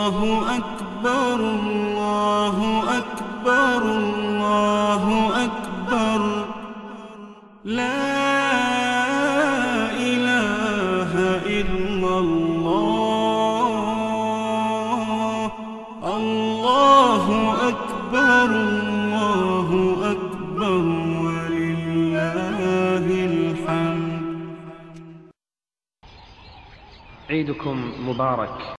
أكبر الله أكبر الله أكبر لا إله إلا الله الله أكبر الله أكبر ولله الحمد. عيدكم مبارك.